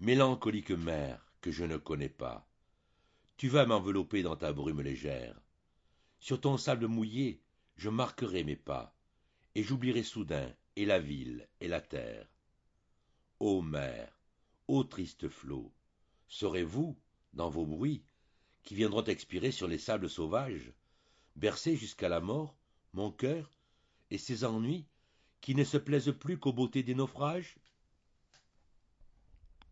Mélancolique mer que je ne connais pas, tu vas m'envelopper dans ta brume légère. Sur ton sable mouillé, je marquerai mes pas, et j'oublierai soudain et la ville et la terre. Ô mer, ô triste flot, serez-vous, dans vos bruits, qui viendront expirer sur les sables sauvages, bercer jusqu'à la mort mon cœur et ses ennuis, qui ne se plaisent plus qu'aux beautés des naufrages?